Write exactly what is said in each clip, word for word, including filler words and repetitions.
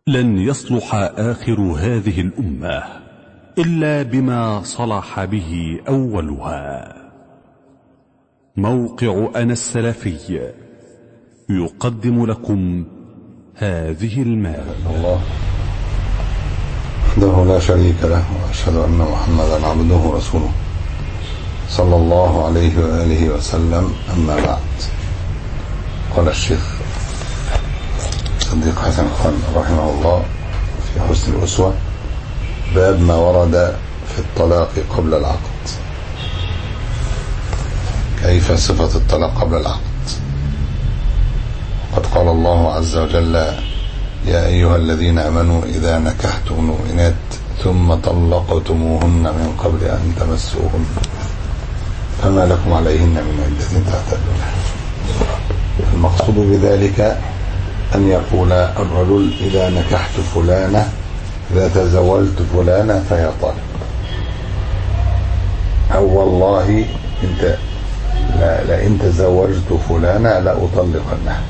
لن يصلح آخر هذه الأمة إلا بما صلح به أولها. موقع أنا السلفي يقدم لكم هذه المادة. الله وحده لا شريك له، وأشهد أن محمدا عبده ورسوله صلى الله عليه وآله وسلم. أما بعد، قال الشيخ صديق حسن خان رحمه الله في حسن الأسوة: باب ما ورد في الطلاق قبل العقد. كيف صفة الطلاق قبل العقد؟ قد قال الله عز وجل: يا أيها الذين آمنوا إذا نكحتم المؤمنات ثم طلقتموهن من قبل أن تمسوهن فما لكم عليهن من عدة تعتدونها. المقصود بذلك أن يقول الرجل: إذا نكحت فلانة، إذا تزوجت فلانة فهي طالق، أو والله انت لا لئن تزوجت فلانة لأطلقنها.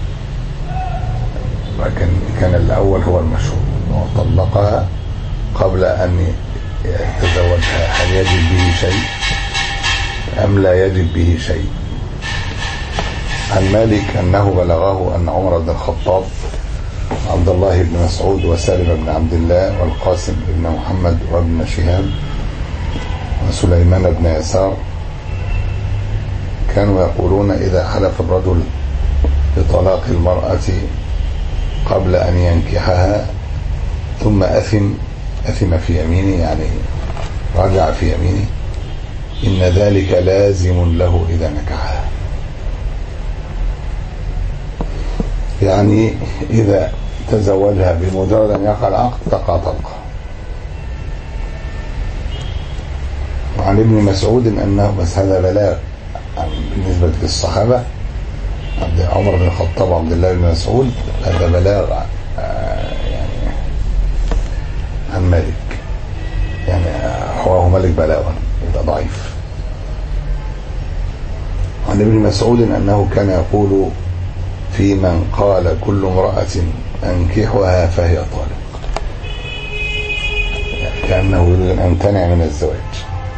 لكن كان الأول هو المشهور، وطلقها قبل أن يتزوجها. هل يجب به شيء أم لا يجب به شيء؟ عن مالك أنه بلغه أن عمر بن الخطاب عبد الله بن مسعود وسالم بن عبد الله والقاسم بن محمد وابن شهاب وسليمان بن يسار كانوا يقولون: إذا حلف الرجل بطلاق المرأة قبل أن ينكحها ثم أثم أثم في يمينه، يعني رجع في يمينه، إن ذلك لازم له إذا نكحها. يعني إذا تزوجها بمجرد أن يقع العقد تقع طلقة. وعن ابن مسعود أنه، بس هذا بلاغ بالنسبة للصحابة، عمر بن الخطاب وعبد الله بن مسعود، هذا بلاغ يعني عن مالك، يعني رواه مالك بلاغا، يبقى ضعيف. عن ابن مسعود أنه كان يقول في من قال: كل امرأة أنكحها فهي طالق، يعني كأنه يريد أن يمتنع من الزواج.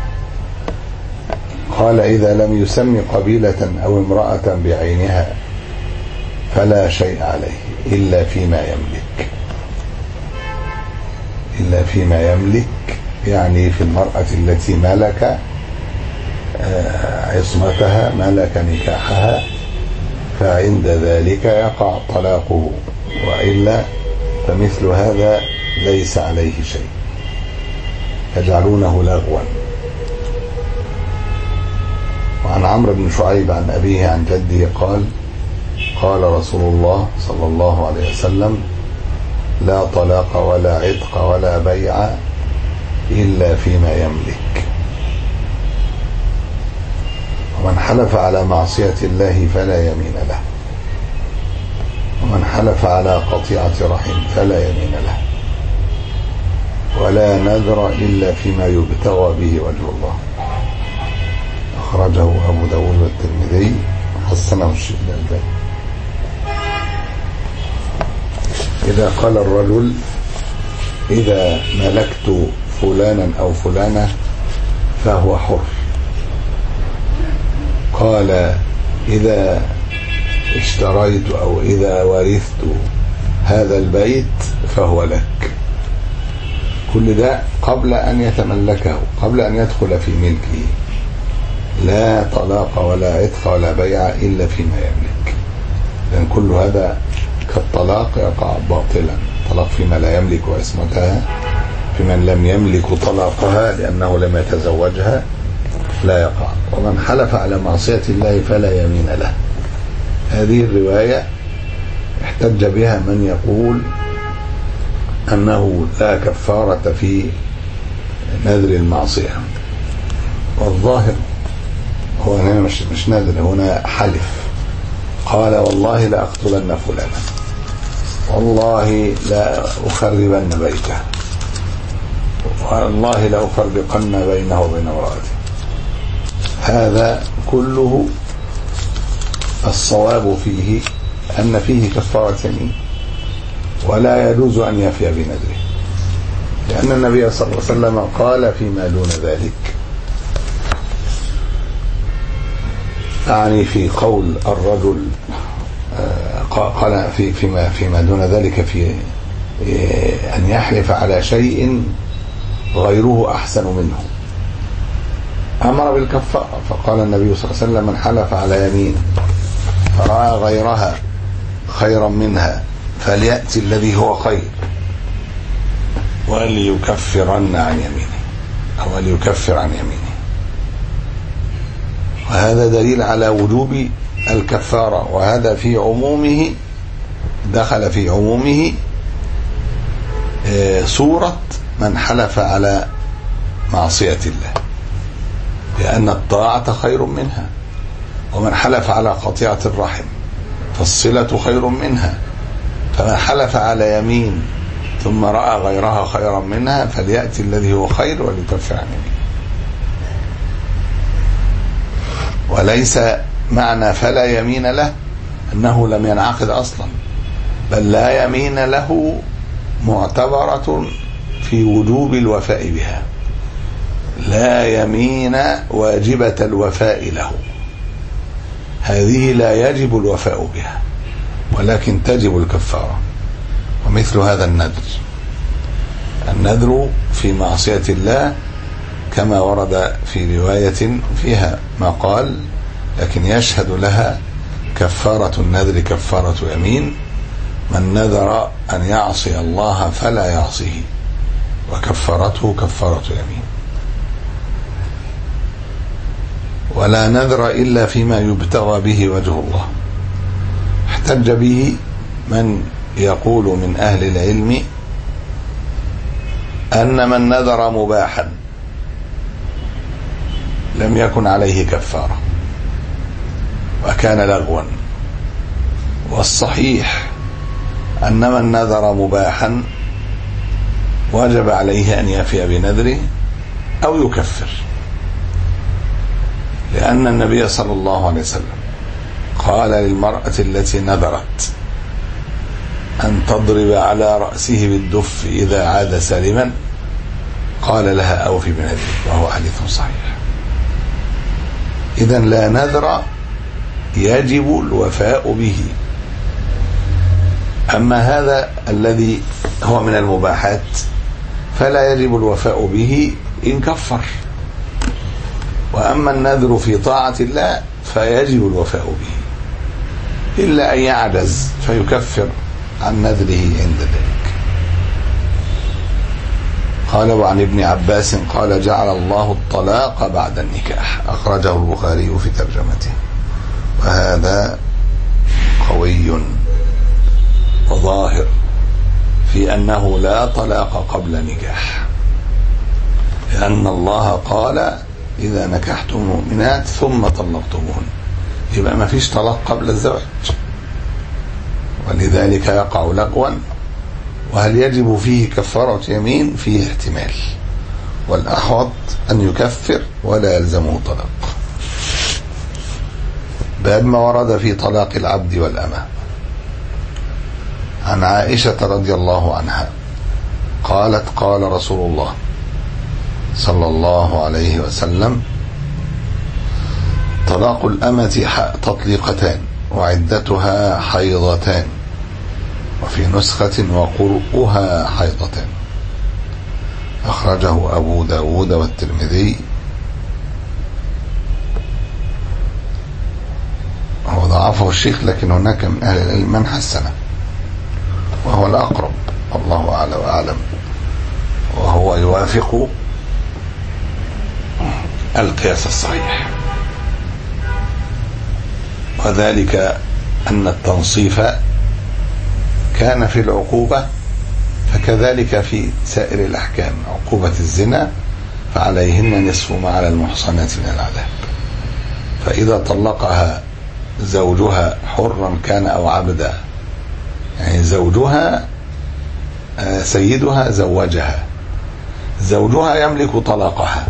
قال: إذا لم يسمي قبيلة أو امرأة بعينها فلا شيء عليه إلا فيما يملك. إلا فيما يملك يعني في المرأة التي ملك عصمتها، ملك نكاحها، فعند ذلك يقع طلاقه، وإلا فمثل هذا ليس عليه شيء، يجعلونه لغوا. وعن عمرو بن شعيب عن أبيه عن جده قال: قال رسول الله صلى الله عليه وسلم: لا طلاق ولا عتق ولا بيع إلا فيما يملك. ومن حلف على معصية الله فلا يمين له، ومن حلف على قطيعة رحم فلا يمين له، ولا نذر إلا فيما يبتغى به وجه الله. أخرجه أبو داود والترمذي، حسنه الشيخ الألباني. إذا قال الرجل: إذا ملكت فلانا أو فلانة فهو حر، قال: إذا اشتريت أو إذا ورثت هذا البيت فهو لك. كل ده قبل أن يتملكه، قبل أن يدخل في ملكه. لا طلاق ولا عتق ولا بيع إلا فيما يملك، لأن كل هذا كالطلاق يقع باطلا. طلاق فيما لا يملك وعصمتها، في من لم يملك طلاقها لأنه لم يتزوجها لا يقع. ومن حلف على معصية الله فلا يمين له. هذه الرواية احتج بها من يقول أنه لا كفارة في نذر المعصية، والظاهر هو هنا مش مش نذر، هنا حلف. قال: والله لا أقتلن فلانا، والله لا أخربن بيته، والله لا أفرقن بينه وبين امرأته. هذا كله الصواب فيه أن فيه كفارة يمين، ولا يجوز أن يفي بنذره، لأن النبي صلى الله عليه وسلم قال فيما دون ذلك، يعني في قول الرجل قال في فيما فيما دون ذلك في أن يحلف على شيء غيره أحسن منه، أمر بالكفارة، فقال النبي صلى الله عليه وسلم: من حلف على يمين فرأى غيرها خيرا منها فليأتي الذي هو خير وليكفرن عن يمينه أو ليكفر عن يمينه. وهذا دليل على وجوب الكفارة، وهذا في عمومه دخل في عمومه صورة من حلف على معصية الله، لأن الطاعة خير منها، ومن حلف على قطيعة الرحم فالصلة خير منها، فمن حلف على يمين ثم رأى غيرها خيرا منها فليأتي الذي هو خير وليكفر عن يمينه. وليس معنى فلا يمين له أنه لم ينعقد أصلا، بل لا يمين له معتبرة في وجوب الوفاء بها، لا يمين واجبة الوفاء له، هذه لا يجب الوفاء بها ولكن تجب الكفارة. ومثل هذا النذر، النذر في معصية الله كما ورد في رواية فيها ما قال: لكن يشهد لها كفارة النذر كفارة يمين، من نذر أن يعصي الله فلا يعصيه وكفارته كفارة يمين. ولا نذر إلا فيما يبتغى به وجه الله. احتج به من يقول من أهل العلم أن من نذر مباحا لم يكن عليه كفارة وكان لغوا، والصحيح أن من نذر مباحا وجب عليه أن يفي بنذره أو يكفر، لأن النبي صلى الله عليه وسلم قال للمرأة التي نذرت أن تضرب على رأسه بالدف إذا عاد سالما، قال لها: أوفي بنذرك، وهو حديث صحيح. إذن لا نذر يجب الوفاء به. أما هذا الذي هو من المباحات فلا يجب الوفاء به إن كفر، وأما النذر في طاعة الله فيجب الوفاء به، إلا أن يعجز فيكفر عن نذره عند ذلك. قال: وعن ابن عباس قال: جعل الله الطلاق بعد النكاح، أخرجه البخاري في ترجمته. وهذا قوي وظاهر في أنه لا طلاق قبل نكاح، لأن الله قال: إذا نكحتم المؤمنات ثم طلقتموهن، يبقى ما فيش طلاق قبل الزواج، ولذلك يقع لغوا. وهل يجب فيه كفارة يمين؟ فيه احتمال، والأحوط أن يكفر ولا يلزمه طلاق. باب ما ورد في طلاق العبد والأمة. عن عائشة رضي الله عنها قالت: قال رسول الله صلى الله عليه وسلم: طلاق الأمة تطليقتان وعدتها حيضتان، وفي نسخة وقرؤها حيضتان. أخرجه أبو داود والترمذي. هو ضعفه الشيخ، لكن هناك من أهل العلم من حسنه، وهو الأقرب، والله أعلى وأعلم، وهو يوافق القياس الصحيح. وذلك أن التنصيف كان في العقوبة، فكذلك في سائر الأحكام. عقوبة الزنا فعليهن نصف ما على المحصنات من العذاب. فإذا طلقها زوجها حرا كان أو عبدا، يعني زوجها سيدها زوجها، زوجها يملك طلاقها،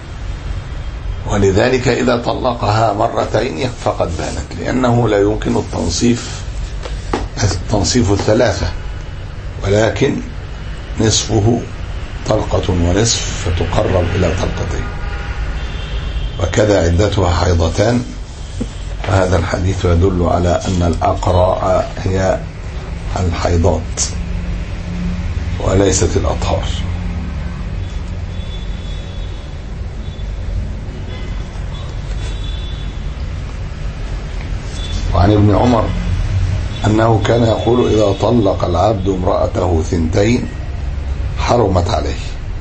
ولذلك إذا طلقها مرتين فقد بانت، لأنه لا يمكن التنصيف التنصيف الثلاثة، ولكن نصفه طلقة ونصف فتقرب إلى طلقتين، وكذا عدتها حيضتان. هذا الحديث يدل على أن الأقراء هي الحيضات وليست الأطهار. وعن ابن عمر أنه كان يقول: إذا طلق العبد امرأته ثنتين حرمت عليه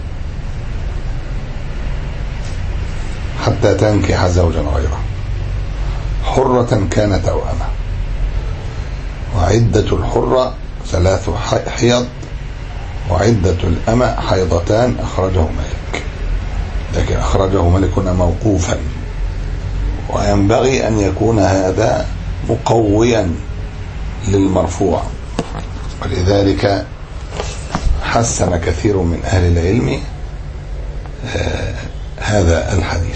حتى تنكح زوجا غيره، حرة كانت أو أمة. وعدة الحرة ثلاث حيض، وعدة الأمة حيضتان. أخرجه مالك، لكن أخرجه مالك موقوفا، وينبغي أن يكون هذا مقويا للمرفوع، ولذلك حسن كثير من أهل العلم آه هذا الحديث.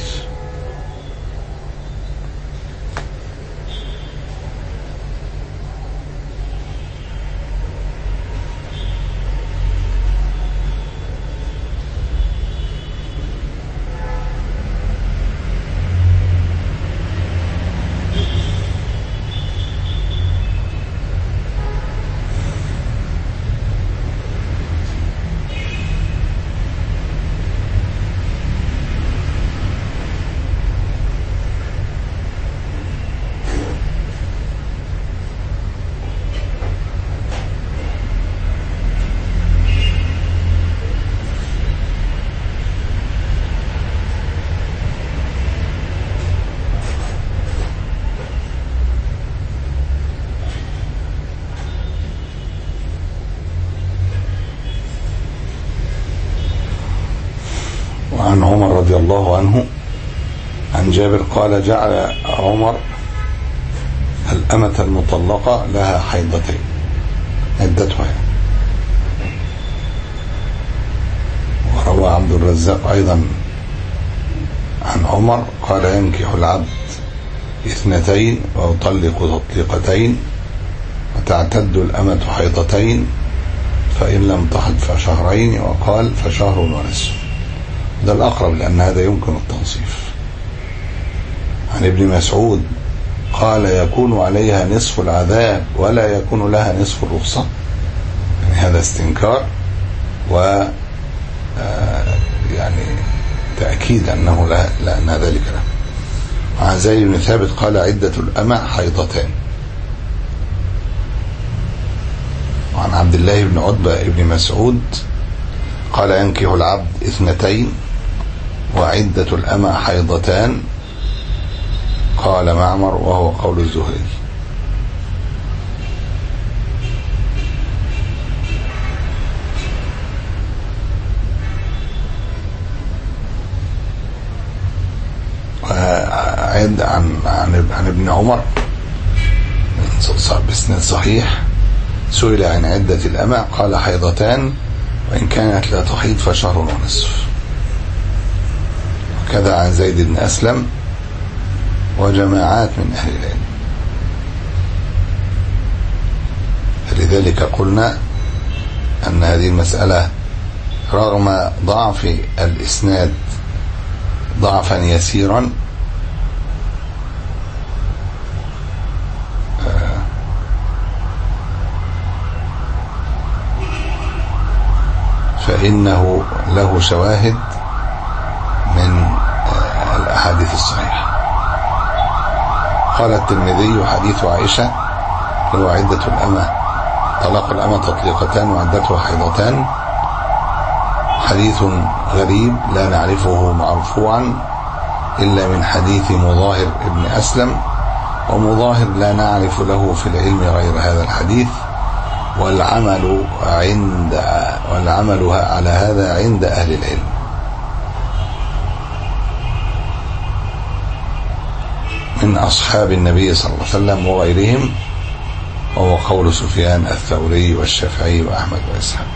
عن عمر رضي الله عنه عن جابر قال: جعل عمر الأمة المطلقة لها حيضتين عدتها. وروى عبد الرزاق أيضا عن عمر قال: ينكح العبد اثنتين ويطلق تطليقتين، وتعتد الأمة حيضتين، فإن لم تحض فشهرين، وقال فشهر ونصف. ده الأقرب لأن هذا يمكن التنصيف. عن ابن مسعود قال: يكون عليها نصف العذاب ولا يكون لها نصف الرخصة. يعني هذا استنكار و يعني تأكيد أنه لا لأن ذلك له. عن زيد بن ثابت قال: عدة الأمة حيضتان. وعن عبد الله بن عتبة بن مسعود قال: ينكح العبد اثنتين وعدة الأمة حيضتان. قال معمر وهو قول الزهري. وعند عن عن عن ابن عمر بسند صحيح سئل عن عدة الأمة قال: حيضتان، وإن كانت لا تحيض فشهر ونصف. وكذا عن زيد بن أسلم وجماعات من أهل العلم. فلذلك قلنا أن هذه المسألة رغم ضعف الإسناد ضعفا يسيرا فإنه له شواهد من الأحاديث الصحيحة. قال الترمذي: حديث عائشة له عدة الأمة طلاق الأمة تطليقتان وعدتها حيضتان حديث غريب لا نعرفه مرفوعا إلا من حديث مظاهر ابن أسلم، ومظاهر لا نعرف له في العلم غير هذا الحديث، والعمل عند والعمل على هذا عند أهل العلم. من أصحاب النبي صلى الله عليه وسلم وغيرهم، وهو قول سفيان الثوري والشافعي وأحمد وإسحاق.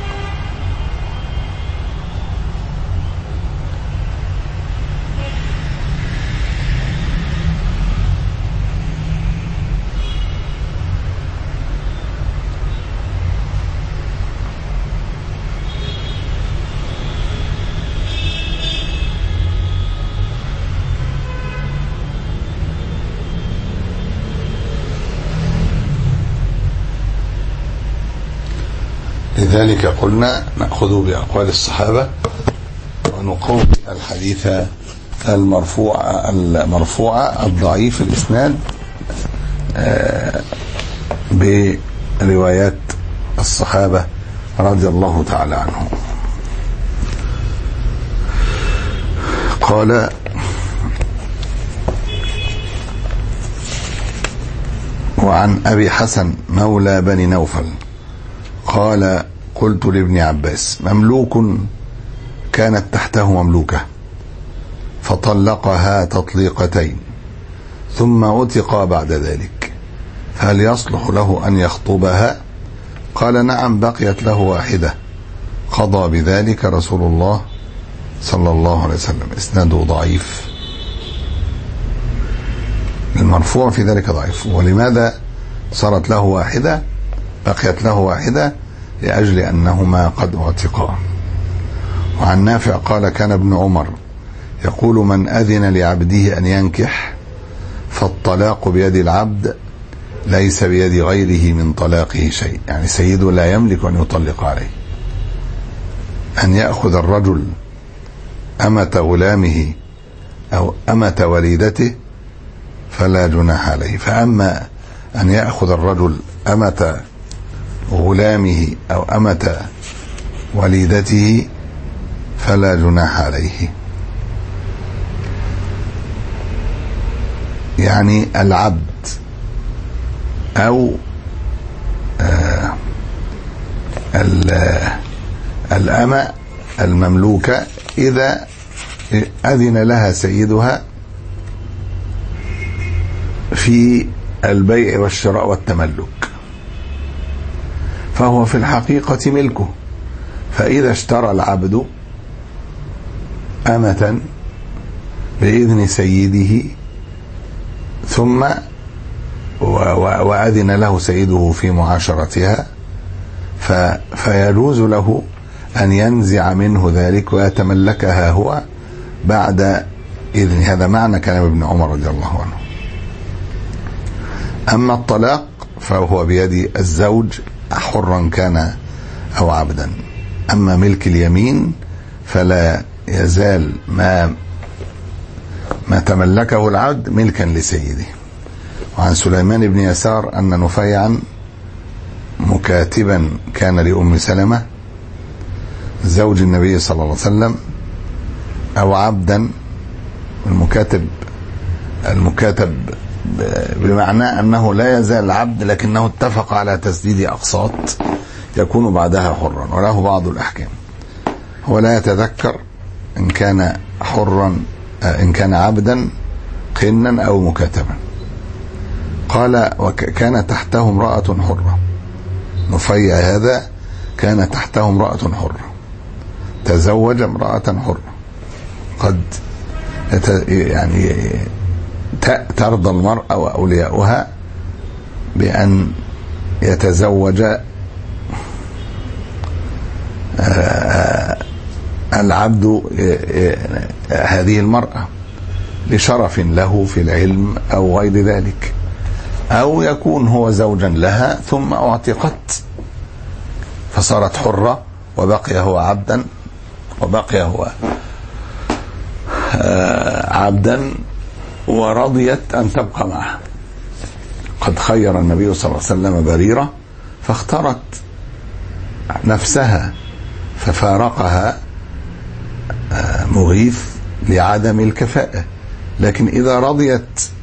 لذلك قلنا نأخذ بأقوال الصحابة ونقوم الحديث المرفوع المرفوع الضعيف الإسناد بروايات الصحابة رضي الله تعالى عنهم. قال وعن أبي حسن مولى بني نوفل قال قلت لابن عباس مملوك كانت تحته مملوكة فطلقها تطليقتين ثم عتق بعد ذلك فهل يصلح له أن يخطبها؟ قال نعم بقيت له واحدة قضى بذلك رسول الله صلى الله عليه وسلم. اسناده ضعيف، المرفوع في ذلك ضعيف. ولماذا صارت له واحدة بقيت له واحدة؟ لأجل أنهما قد اعتقا. وعن نافع قال كان ابن عمر يقول من أذن لعبده أن ينكح فالطلاق بيد العبد ليس بيد غيره من طلاقه شيء، يعني سيده لا يملك أن يطلق عليه. أن يأخذ الرجل أمة غلامه أو أمة وليدته فلا جناح عليه، فأما أن يأخذ الرجل أمة غلامه أو أمة وليدته فلا جناح عليه. يعني العبد أو آه الأمة المملوكة إذا أذن لها سيدها في البيع والشراء والتملك فهو في الحقيقة ملكه. فإذا اشترى العبد أمة بإذن سيده ثم وأذن له سيده في معاشرتها فيجوز له أن ينزع منه ذلك ويتملكها هو بعد إذن. هذا معنى كلام ابن عمر رضي الله عنه. أما الطلاق فهو بيد الزوج حرا كان أو عبدا. أما ملك اليمين فلا يزال ما ما تملكه العبد ملكا لسيده. وعن سليمان بن يسار أن نفيعا مكاتبا كان لأم سلمة زوج النبي صلى الله عليه وسلم أو عبدا. المكاتب المكاتب بمعنى أنه لا يزال العبد لكنه اتفق على تسديد أقساط يكون بعدها حرا، وله بعض الأحكام. هو لا يتذكر إن كان حرا إن كان عبدا قنا أو مكاتبا. قال وكان تحته امرأة حرة. نفيع هذا كان تحته امرأة حرة تزوج امرأة حرة قد يعني ترضى المرأة وأولياؤها بأن يتزوج العبد هذه المرأة لشرف له في العلم أو غير ذلك، أو يكون هو زوجا لها ثم اعتقت فصارت حرة وبقي هو عبدا وبقي هو عبدا ورضيت أن تبقى معه. قد خير النبي صلى الله عليه وسلم بريرة فاختارت نفسها ففارقها مغيث لعدم الكفاءة، لكن إذا رضيت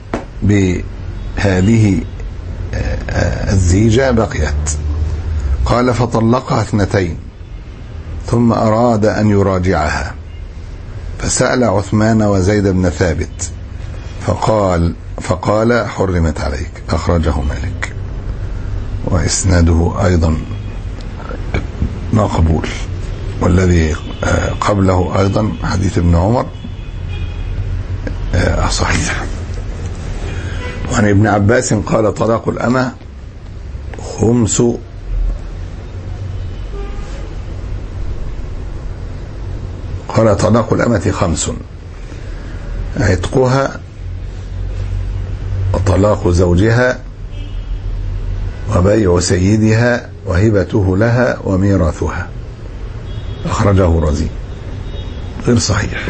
بهذه الزيجة بقيت. قال فطلقها اثنتين ثم أراد أن يراجعها فسأل عثمان وزيد بن ثابت فقال فقال حرمت عليك. أخرجه مالك وإسناده أيضا مقبول. والذي قبله أيضا حديث ابن عمر صحيح. وعن ابن عباس قال طلاق الأمة خمس قال طلاق الأمة خمس: عتقها وطلاق زوجها وبيع سيدها وهبته لها وميراثها. أخرجه رزي. غير صحيح،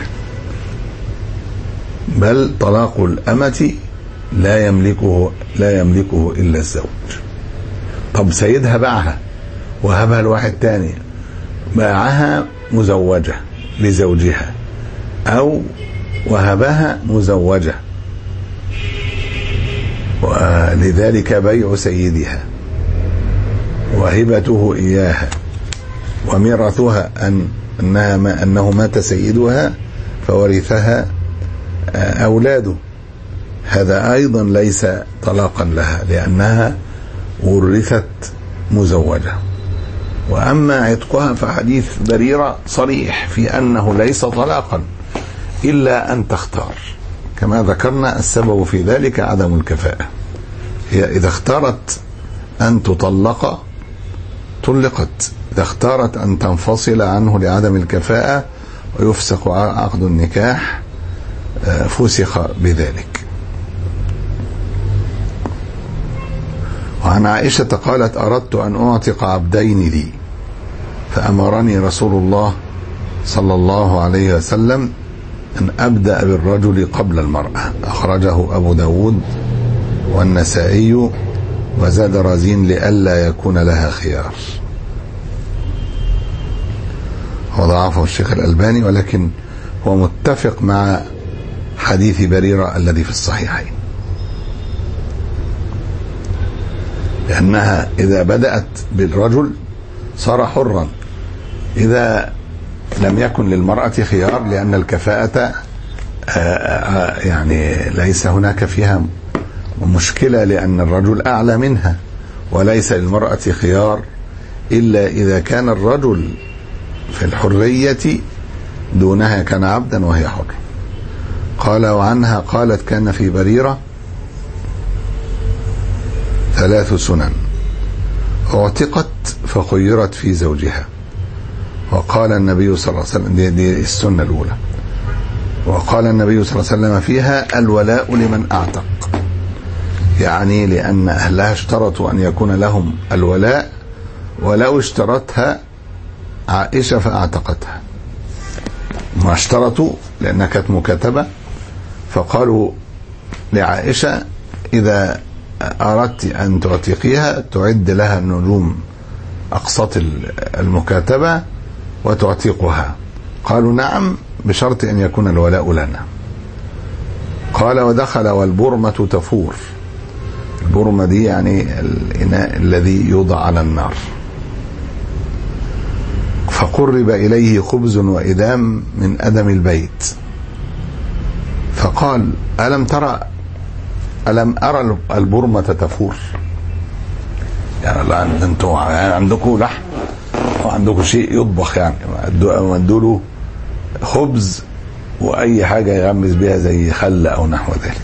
بل طلاق الأمة لا يملكه لا يملكه إلا الزوج. طب سيدها باعها وهبها لواحد تاني، باعها مزوجة لزوجها أو وهبها مزوجة، ولذلك بيع سيدها وهبته إياها وميراثها أن أنها ما أنه مات سيدها فورثها أولاده، هذا أيضا ليس طلاقا لها لأنها ورثت مزوجة. وأما عتقها فحديث بريرة صريح في أنه ليس طلاقا إلا أن تختار، كما ذكرنا السبب في ذلك عدم الكفاءة. هي إذا اختارت أن تطلق طلقت، إذا اختارت أن تنفصل عنه لعدم الكفاءة ويفسخ عقد النكاح فسخ بذلك. وعن عائشة قالت: أردت أن أعتق عبدين لي فأمرني رسول الله صلى الله عليه وسلم أن أبدأ بالرجل قبل المرأة. أخرجه أبو داود والنسائي، وزاد رزين لئلا يكون لها خيار. وضعفه الشيخ الألباني، ولكن هو متفق مع حديث بريرة الذي في الصحيحين، لأنها إذا بدأت بالرجل صار حرا، إذا لم يكن للمرأة خيار لأن الكفاءة يعني ليس هناك فيها مشكلة لأن الرجل أعلى منها، وليس للمرأة خيار إلا إذا كان الرجل في الحرية دونها، كان عبدا وهي حر. قال: وعنها قالت: كان في بريرة ثلاث سنن، اعتقت فخيرت في زوجها. وقال النبي صلى الله عليه وسلم، دي, دي السنة الأولى، وقال النبي صلى الله عليه وسلم فيها: الولاء لمن أعتق، يعني لأن أهلها اشترطوا أن يكون لهم الولاء، ولو اشترتها عائشة فأعتقتها، ما اشترطوا لأنها كانت مكاتبة، فقالوا لعائشة: إذا أردت أن تعتقيها تعد لها النجوم أقساط المكاتبة وتعتقها. قالوا: نعم، بشرط أن يكون الولاء لنا. قال: ودخل والبرمة تفور. البرمة دي يعني الإناء الذي يوضع على النار. فقرب إليه خبز وإدام من أدم البيت، فقال: ألم ترى ألم أرى البرمة تفور؟ يعني أنتم عندكم لحم وعندكم شيء يطبخ، يعني مدوا له خبز وأي حاجة يغمز بها زي خل أو نحو ذلك.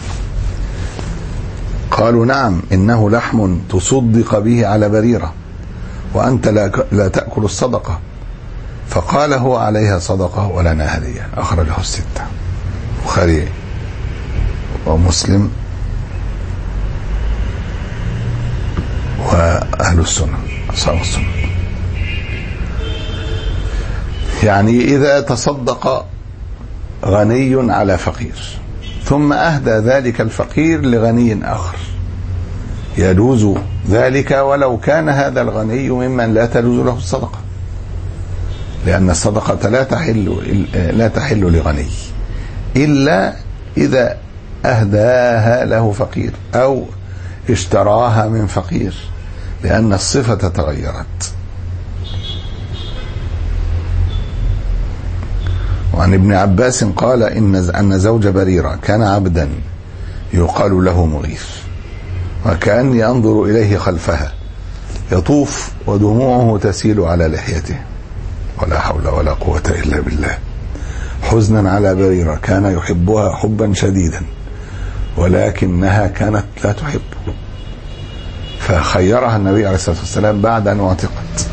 قالوا: نعم، إنه لحم تصدق به على بريرة وأنت لا تأكل الصدقة. فقال: هو عليها صدقة ولنا هدية. أخرجه الستة، البخاري ومسلم وأهل السنة أصحاب السنة. يعني إذا تصدق غني على فقير ثم أهدى ذلك الفقير لغني آخر، يجوز ذلك ولو كان هذا الغني ممن لا تجوز له الصدقة، لأن الصدقة لا تحل لا تحل لغني إلا إذا أهداها له فقير أو اشتراها من فقير، لأن الصفة تغيرت. وعن ابن عباس قال: إن أن زوج بريرة كان عبدا يقال له مغيث، وكأني أنظر إليه خلفها يطوف ودموعه تسيل على لحيته، ولا حول ولا قوة إلا بالله، حزنا على بريرة كان يحبها حبا شديدا ولكنها كانت لا تحبه، فخيرها النبي عليه الصلاة والسلام بعد أن اعتقت.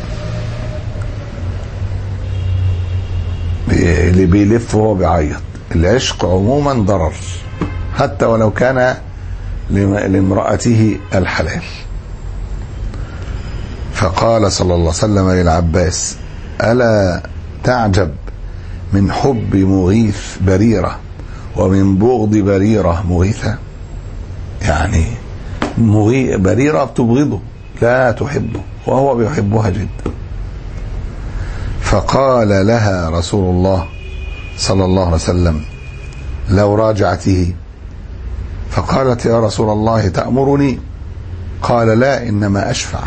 اللي بيلف وهو بيعيط، العشق عموما ضرر حتى ولو كان لامرأته الحلال. فقال صلى الله عليه وسلم للعباس: ألا تعجب من حب مغيث بريرة ومن بغض بريرة مغيثة؟ يعني بريرة بتبغضه لا تحبه وهو بيحبها جدا. فقال لها رسول الله صلى الله عليه وسلم: لو راجعته. فقالت: يا رسول الله تأمرني؟ قال: لا، إنما أشفع.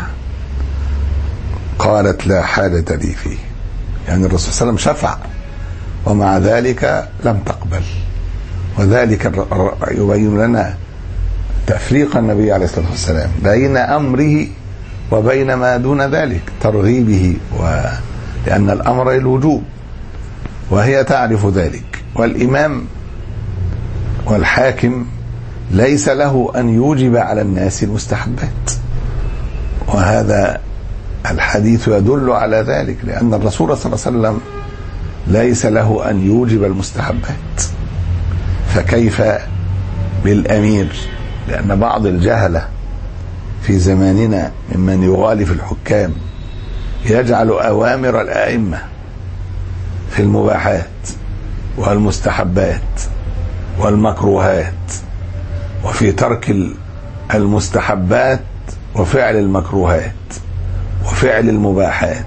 قالت: لا حاجة لي فيه. يعني الرسول صلى الله عليه وسلم شفع ومع ذلك لم تقبل. وذلك يبين لنا تفريق النبي عليه الصلاة والسلام بين أمره وبين ما دون ذلك، ترغيبه، ولأن الأمر للوجوب وهي تعرف ذلك. والإمام والحاكم ليس له أن يوجب على الناس المستحبات، وهذا الحديث يدل على ذلك، لأن الرسول صلى الله عليه وسلم ليس له أن يوجب المستحبات، فكيف بالأمير؟ لأن بعض الجهلة في زماننا ممن يغالي في الحكام يجعل أوامر الأئمة في المباحات والمستحبات والمكروهات وفي ترك المستحبات وفعل المكروهات وفعل المباحات،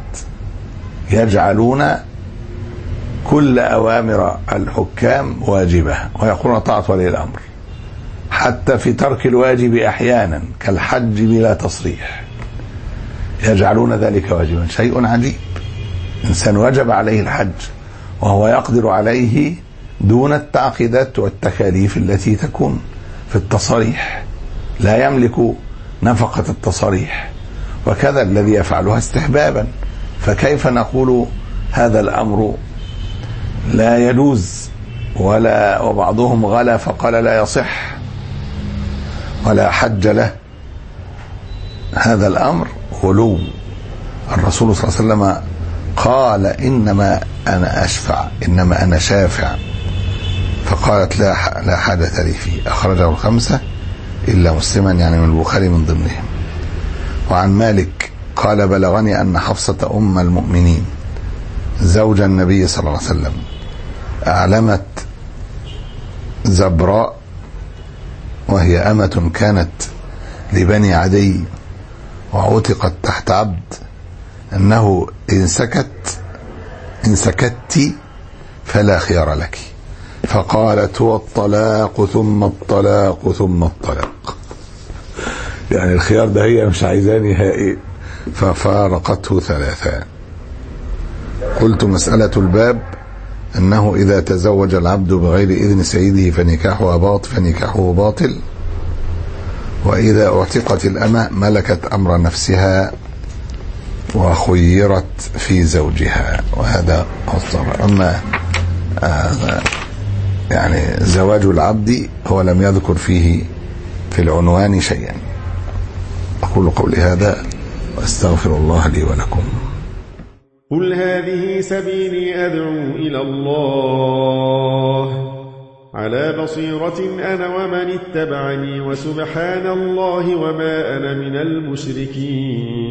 يجعلون كل أوامر الحكام واجبة ويقولون طاعة ولي الأمر، حتى في ترك الواجب أحيانا كالحج بلا تصريح يجعلون ذلك واجبا. شيء عجيب، إنسان وجب عليه الحج وهو يقدر عليه دون التعقيدات والتكاليف التي تكون في التصاريح، لا يملك نفقة التصاريح، وكذا الذي يفعلها استحبابا. فكيف نقول هذا الأمر لا يجوز؟ ولا وبعضهم غلا فقال لا يصح ولا حج له. هذا الأمر غلو. الرسول صلى الله عليه وسلم قال: إنما أنا أشفع، إنما أنا شافع. فقالت: لا لا حاجة لي فيه. أخرجه الخمسة إلا مسلما، يعني من البخاري من ضمنهم. وعن مالك قال: بلغني أن حفصة أم المؤمنين زوج النبي صلى الله عليه وسلم أعلمت زبراء، وهي أمة كانت لبني عدي وعتقت تحت عبد، أنه إن سكت إن سكت فلا خيار لك. فقالت: هو الطلاق ثم الطلاق ثم الطلاق. يعني الخيار ده هي مش عايزاني نهائي. ففارقته ثلاثا. قلت: مسألة الباب أنه إذا تزوج العبد بغير إذن سيده فنكاحه باطل فنكاحه باطل، وإذا اعتقت الأمة ملكت أمر نفسها وخيرت في زوجها، وهذا أصدر. أما آه يعني زواج العبد هو لم يذكر فيه في العنوان شيئا. أقول قولي هذا وأستغفر الله لي ولكم. قل هذه سبيلي أدعو إلى الله على بصيرة أنا ومن اتبعني، وسبحان الله وما أنا من المشركين.